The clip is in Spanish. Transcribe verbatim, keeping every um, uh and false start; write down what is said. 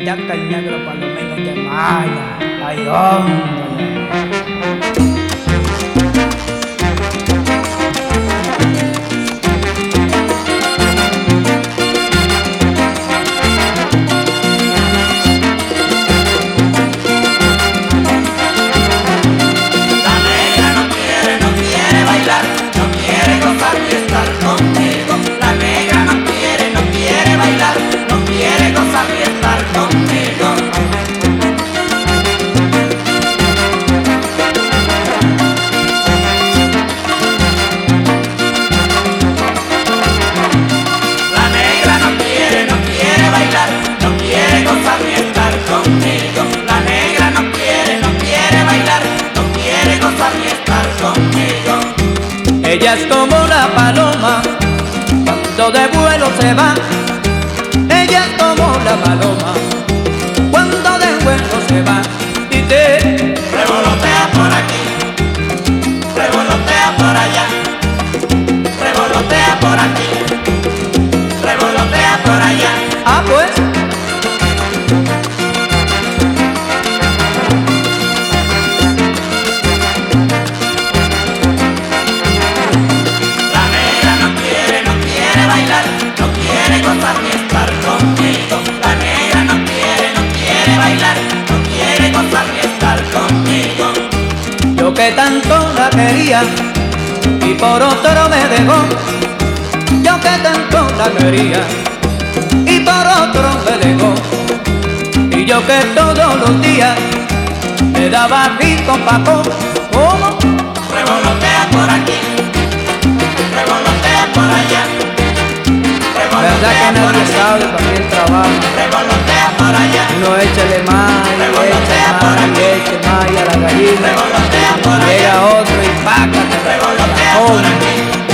Yaca el negro palomeño de Maya. Ay, hombre. Ella es como la paloma cuando de vuelo se va. Ella es como la paloma cuando de vuelo se va. Y te revolotea por aquí, revolotea por allá, revolotea por aquí, revolotea por allá. Ah, pues que tanto la quería y por otro me dejó. Yo que tanto la quería y por otro me dejó. Y yo que todos los días le daba rico papo. ¿Cómo? Revolotea por aquí, revolotea por allá, verdad que nadie sabe para qué trabaja. Revolotea por allá. Uno échale más y echa más y eche más y a la gallina Revolotea por llega allá. otro y pácate. Revolotea por aquí.